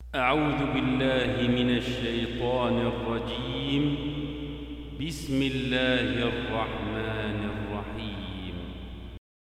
أعوذ بالله من الشيطان الرجيم. بسم الله الرحمن